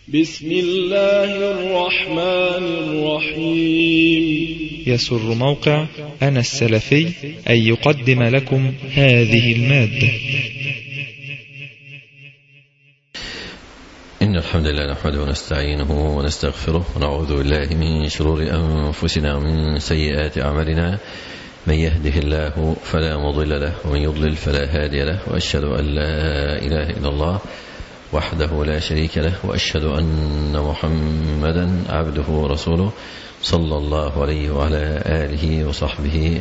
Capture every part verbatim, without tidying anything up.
بسم الله الرحمن الرحيم. يسر موقع أنا السلفي أن يقدم لكم هذه المادة. إن الحمد لله نحمده ونستعينه ونستغفره ونعوذ بالله من شرور أنفسنا ومن سيئات أعمالنا. من يهده الله فلا مضل له ومن يضلل فلا هادي له، وأشهد أن لا إله إلا الله وحده لا شريك له، وأشهد أن محمدا عبده ورسوله صلى الله عليه وعلى آله وصحبه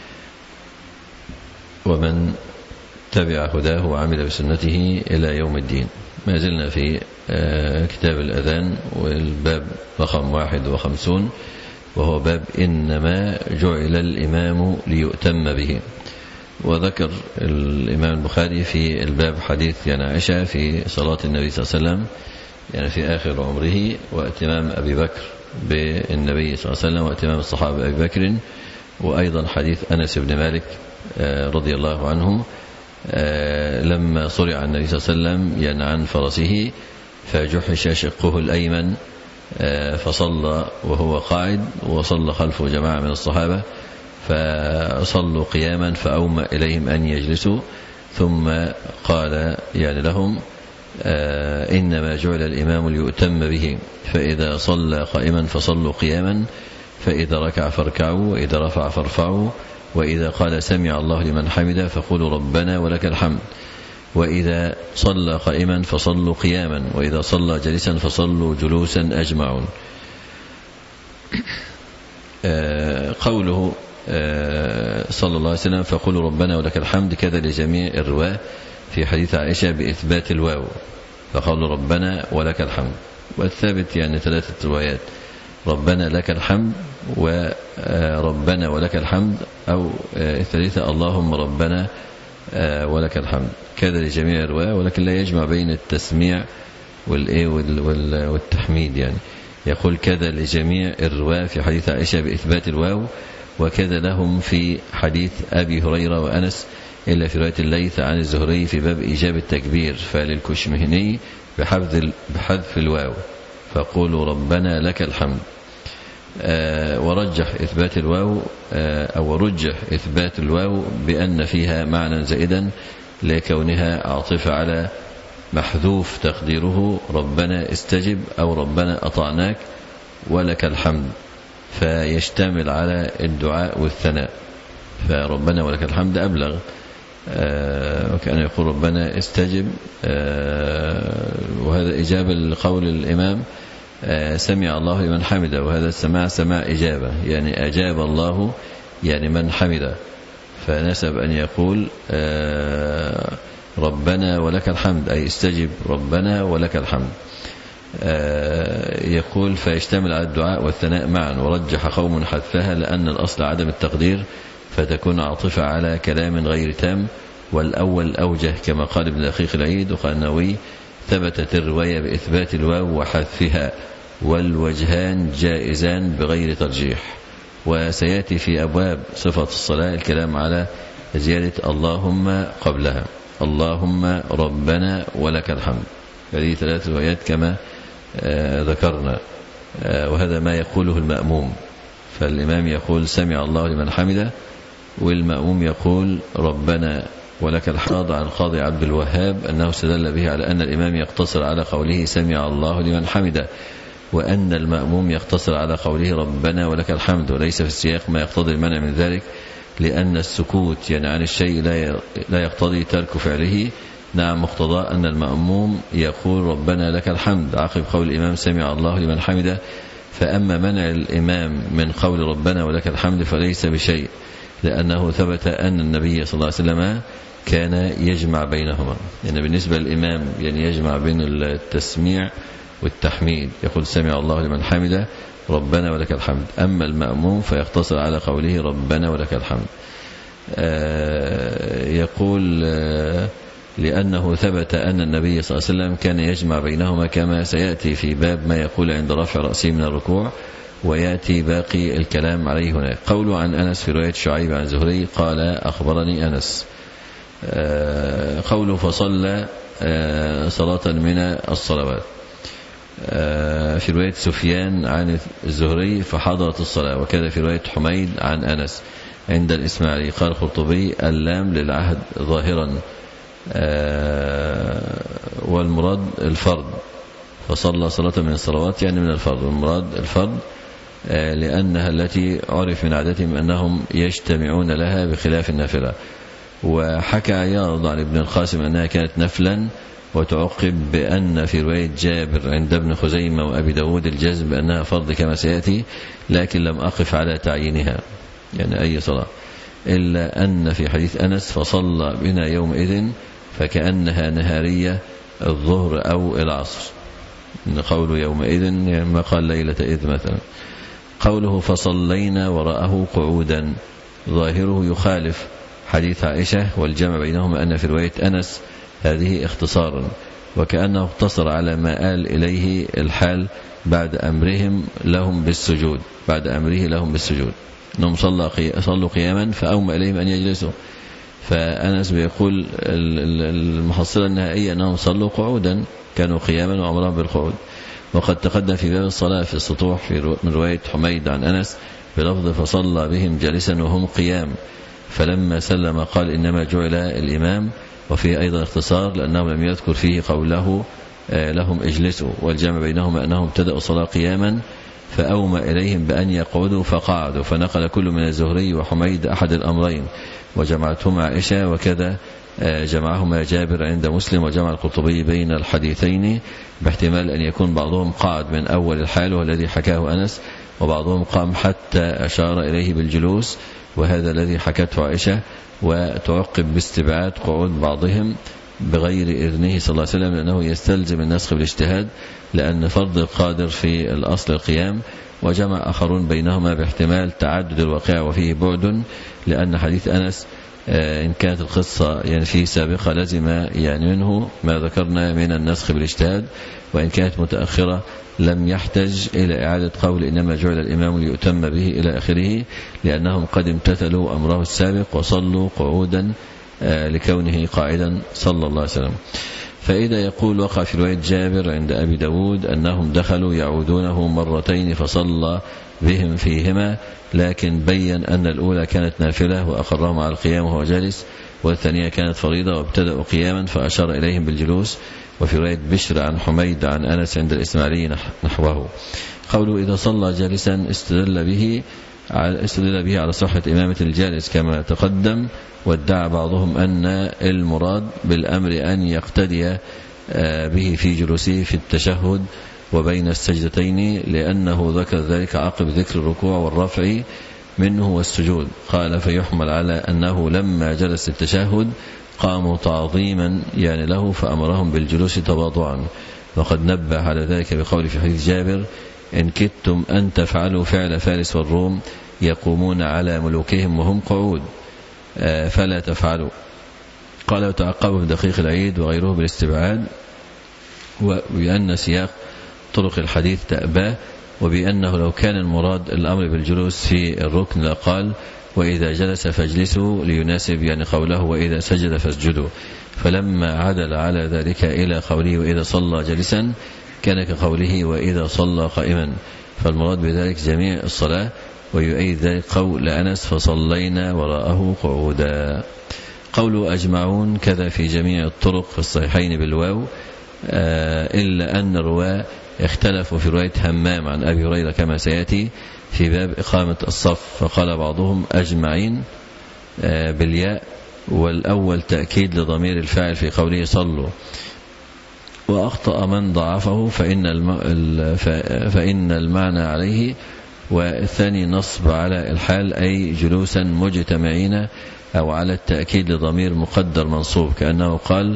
ومن تبع هداه وعمل بسنته إلى يوم الدين. ما زلنا في كتاب الأذان والباب رقم واحد وخمسون، وهو باب إنما جعل الإمام ليؤتم به. وذكر الإمام البخاري في الباب حديث يعني عائشة في صلاة النبي صلى الله عليه وسلم، يعني في آخر عمره، واتمام أبي بكر بالنبي صلى الله عليه وسلم واتمام الصحابة أبي بكر، وأيضا حديث أنس بن مالك رضي الله عنه لما صرع النبي صلى الله عليه وسلم يعني عن فرسه فجحش شقه الأيمن فصلى وهو قاعد، وصلى خلفه جماعة من الصحابة فصلوا قياما فأومأ إليهم أن يجلسوا، ثم قال يعني لهم إنما جعل الإمام ليؤتم به، فإذا صلى قائما فصلوا قياما، فإذا ركع فاركعوا، وإذا رفع فارفعوا، وإذا قال سمع الله لمن حمده فقولوا ربنا ولك الحمد، وإذا صلى قائما فصلوا قياما، وإذا صلى جالسا فصلوا جلوسا أجمعون. قوله صلى الله عليه وسلم فقولوا ربنا ولك الحمد كذا لجميع الرواة في حديث عائشة بإثبات الواو، فقولوا ربنا ولك الحمد. والثابت يعني ثلاثة روايات، ربنا لك الحمد وربنا ولك الحمد، أو الثالثة اللهم ربنا ولك الحمد، كذا لجميع الرواة، ولكن لا يجمع بين التسميع والتحميد. يعني يقول كذا لجميع الرواة في حديث عائشة بإثبات الواو، وكذا لهم في حديث أبي هريرة وأنس، إلا في رواية الليث عن الزهري في باب إيجاب التكبير، فللكشمهني بحذف الواو فقولوا ربنا لك الحمد. آه ورجح إثبات الواو آه أو رجح إثبات الواو بأن فيها معنى زائدا لكونها عاطفة على محذوف تقديره ربنا استجب أو ربنا أطعناك ولك الحمد، فيشتمل على الدعاء والثناء، فربنا ولك الحمد أبلغ. آه وكان يقول ربنا استجب، آه وهذا إجابة لقول الإمام آه سمع الله لمن حمده، وهذا السماع سماع إجابة، يعني أجاب الله يعني من حمده، فنسب أن يقول آه ربنا ولك الحمد أي استجب ربنا ولك الحمد. آه يقول فيشتمل على الدعاء والثناء معا، ورجح قوم حذفها لأن الأصل عدم التقدير، فتكون عاطفة على كلام غير تام، والأول أوجه كما قال ابن دقيق العيد وقال النووي ثبتت الرواية بإثبات الواو وحذفها، والوجهان جائزان بغير ترجيح. وسيأتي في أبواب صفة الصلاة الكلام على زيادة اللهم قبلها، اللهم ربنا ولك الحمد. هذه ثلاث روايات كما آه ذكرنا، آه وهذا ما يقوله المأموم، فالإمام يقول سمع الله لمن حمده، والمأموم يقول ربنا ولك الحمد. عن قاضي عبد الوهاب أنه استدل به على أن الإمام يقتصر على قوله سمع الله لمن حمده، وأن المأموم يقتصر على قوله ربنا ولك الحمد، وليس في السياق ما يقتضي المنع من ذلك، لأن السكوت يعني عن الشيء لا يقتضي ترك فعله. نعم مقتضى أن المأموم يقول ربنا لك الحمد عقب قول الإمام سمع الله لمن حمده، فأما منع الإمام من قول ربنا ولك الحمد فليس بشيء، لأنه ثبت أن النبي صلى الله عليه وسلم كان يجمع بينهما. يعني بالنسبة للإمام يعني يجمع بين التسميع والتحميد، يقول سمع الله لمن حمده ربنا ولك الحمد. أما المأموم فيقتصر على قوله ربنا ولك الحمد. آه يقول آه لأنه ثبت أن النبي صلى الله عليه وسلم كان يجمع بينهما، كما سيأتي في باب ما يقول عند رفع رأسه من الركوع، ويأتي باقي الكلام عليه هناك. قوله عن أنس في رواية شعيب عن زهري قال أخبرني أنس. قوله فصلى صلاة من الصلوات. في رواية سفيان عن الزهري فحضرت الصلاة، وكذا في رواية حميد عن أنس عند الإسماعيلي. قال القرطبي اللام للعهد ظاهرا والمراد الفرد، فصلى صلاة من الصلوات يعني من الفرد، والمراد الفرد لأنها التي عرف من عادتهم أنهم يجتمعون لها بخلاف النافلة. وحكى عياض عن ابن القاسم أنها كانت نفلا، وتعقب بأن في رواية جابر عند ابن خزيمة وأبي داود الجزم بأنها فرض كما سيأتي، لكن لم أقف على تعيينها يعني أي صلاة، إلا أن في حديث أنس فصلى بنا يومئذ فكأنها نهارية الظهر أو العصر، إن قوله يومئذ يعني ما قال ليلة إذ مثلا. قوله فصلينا وراءه قعودا ظاهره يخالف حديث عائشة، والجمع بينهما أن في رواية أنس هذه اختصارا، وكأنه اقتصر على ما آل إليه الحال بعد أمرهم لهم بالسجود، بعد أمره لهم بالسجود أنهم صلوا قياما فأومأ إليهم أن يجلسوا. فأنس بيقول المحصلة النهائية أنهم صلوا قعودا، كانوا قياما وأمرهم بالقعود. وقد تقدم في باب الصلاة في السطوح في من رواية حميد عن أنس بلفظ فصلى بهم جالسا وهم قيام، فلما سلم قال إنما جعل الإمام، وفيه أيضا اختصار لأنه لم يذكر فيه قوله لهم اجلسوا، والجمع بينهما أنهم ابتدأوا الصلاة قياما فأومأ إليهم بأن يقعدوا فقعدوا، فنقل كل من الزهري وحميد أحد الأمرين وجمعتهما عائشة، وكذا جمعهما جابر عند مسلم. وجمع القرطبي بين الحديثين باحتمال أن يكون بعضهم قعد من أول الحال والذي حكاه أنس، وبعضهم قام حتى أشار إليه بالجلوس، وهذا الذي حكته عائشة. وتعقب باستبعاد قعود بعضهم بغير إذنه صلى الله عليه وسلم، لأنه يستلزم النسخ بالاجتهاد، لأن فرض القادر في الأصل القيام. وجمع آخرون بينهما باحتمال تعدد الواقع وفيه بعد، لأن حديث أنس إن كانت القصة يعني فيه سابقة لزم يعني منه ما ذكرنا من النسخ بالاجتهاد، وإن كانت متأخرة لم يحتج إلى إعادة قول إنما جعل الإمام ليؤتم به إلى آخره، لأنهم قد امتثلوا أمره السابق وصلوا قعودا لكونه قاعدا صلى الله عليه وسلم. فإذا يقول وقع في رواية جابر عند أبي داود أنهم دخلوا يعودونه مرتين فصلى بهم فيهما، لكن بين أن الأولى كانت نافلة وأقرهم على القيام وهو جالس، والثانية كانت فريضة وابتدأوا قياما فأشار إليهم بالجلوس. وفي رواية بشر عن حميد عن أنس عند الإسماعيلي نحوه. قوله إذا صلى جالسا استدل به على استدل به على صحة إمامة الجالس كما تقدم، وادعى بعضهم أن المراد بالأمر أن يقتدي به في جلوسه في التشهد وبين السجدتين، لأنه ذكر ذلك عقب ذكر الركوع والرفع منه والسجود. قال فيحمل على أنه لما جلس التشهد قاموا تعظيما يعني له فأمرهم بالجلوس تواضعا، وقد نبه على ذلك بقول في حديث جابر إن كدتم أن تفعلوا فعل فارس والروم يقومون على ملوكهم وهم قعود فلا تفعلوا. قال وتعقبه بدقيق العيد وغيره بالاستبعاد، وبأن سياق طرق الحديث تأباه، وبأنه لو كان المراد الأمر بالجلوس في الركن لقال وإذا جلس فاجلسوا ليناسب يعني قوله وإذا سجد فاسجدوا، فلما عدل على ذلك إلى قوله وإذا صلى جالسا كان كقوله وإذا صلى قائما، فالمراد بذلك جميع الصلاة. ويؤيد ذلك قول أنس فصلينا وراءه قعودا. قول أجمعون كذا في جميع الطرق في الصحيحين بالواو، إلا أن الرواة اختلفوا في رواية همام عن أبي هريرة كما سيأتي في باب إقامة الصف، فقال بعضهم أجمعين بالياء، والأول تأكيد لضمير الفاعل في قوله صلوا، وأخطأ من ضعفه فإن, الم... فإن المعنى عليه، والثاني نصب على الحال أي جلوسا مجتمعين، أو على التأكيد لضمير مقدر منصوب كأنه قال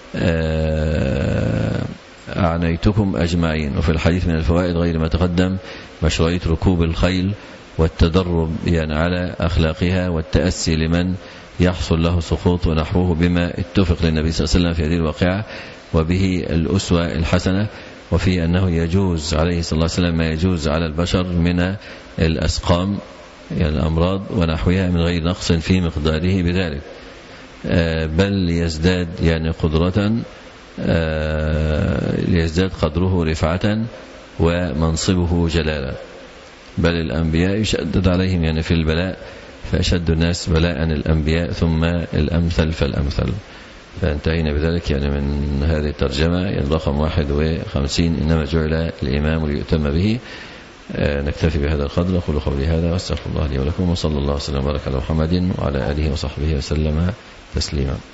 أعنيتكم أجمعين. وفي الحديث من الفوائد غير ما تقدم مشروعية ركوب الخيل والتدرب يعني على أخلاقها والتأسي لمن يحصل له سقوط ونحوه بما اتفق للنبي صلى الله عليه وسلم في هذه الواقعة، وبه الأسوة الحسنة. وفي أنه يجوز عليه صلى الله عليه وسلم ما يجوز على البشر من الأسقام يعني الأمراض ونحوها من غير نقص في مقداره بذلك، بل يزداد يعني قدرة ليزداد قدره رفعة ومنصبه جلالا. بل الأنبياء يشدد عليهم يعني في البلاء، فأشد الناس بلاء الأنبياء ثم الأمثل فالأمثل. فانتهينا بذلك يعني من هذه الترجمة يعني رقم واحد وخمسين، إنما جعل الإمام ليؤتم به. نكتفي بهذا القدر. أقول قولي هذا واستغفر الله لي ولكم، وصلى الله وسلم وبارك على محمد وعلى آله وصحبه وسلم تسليما.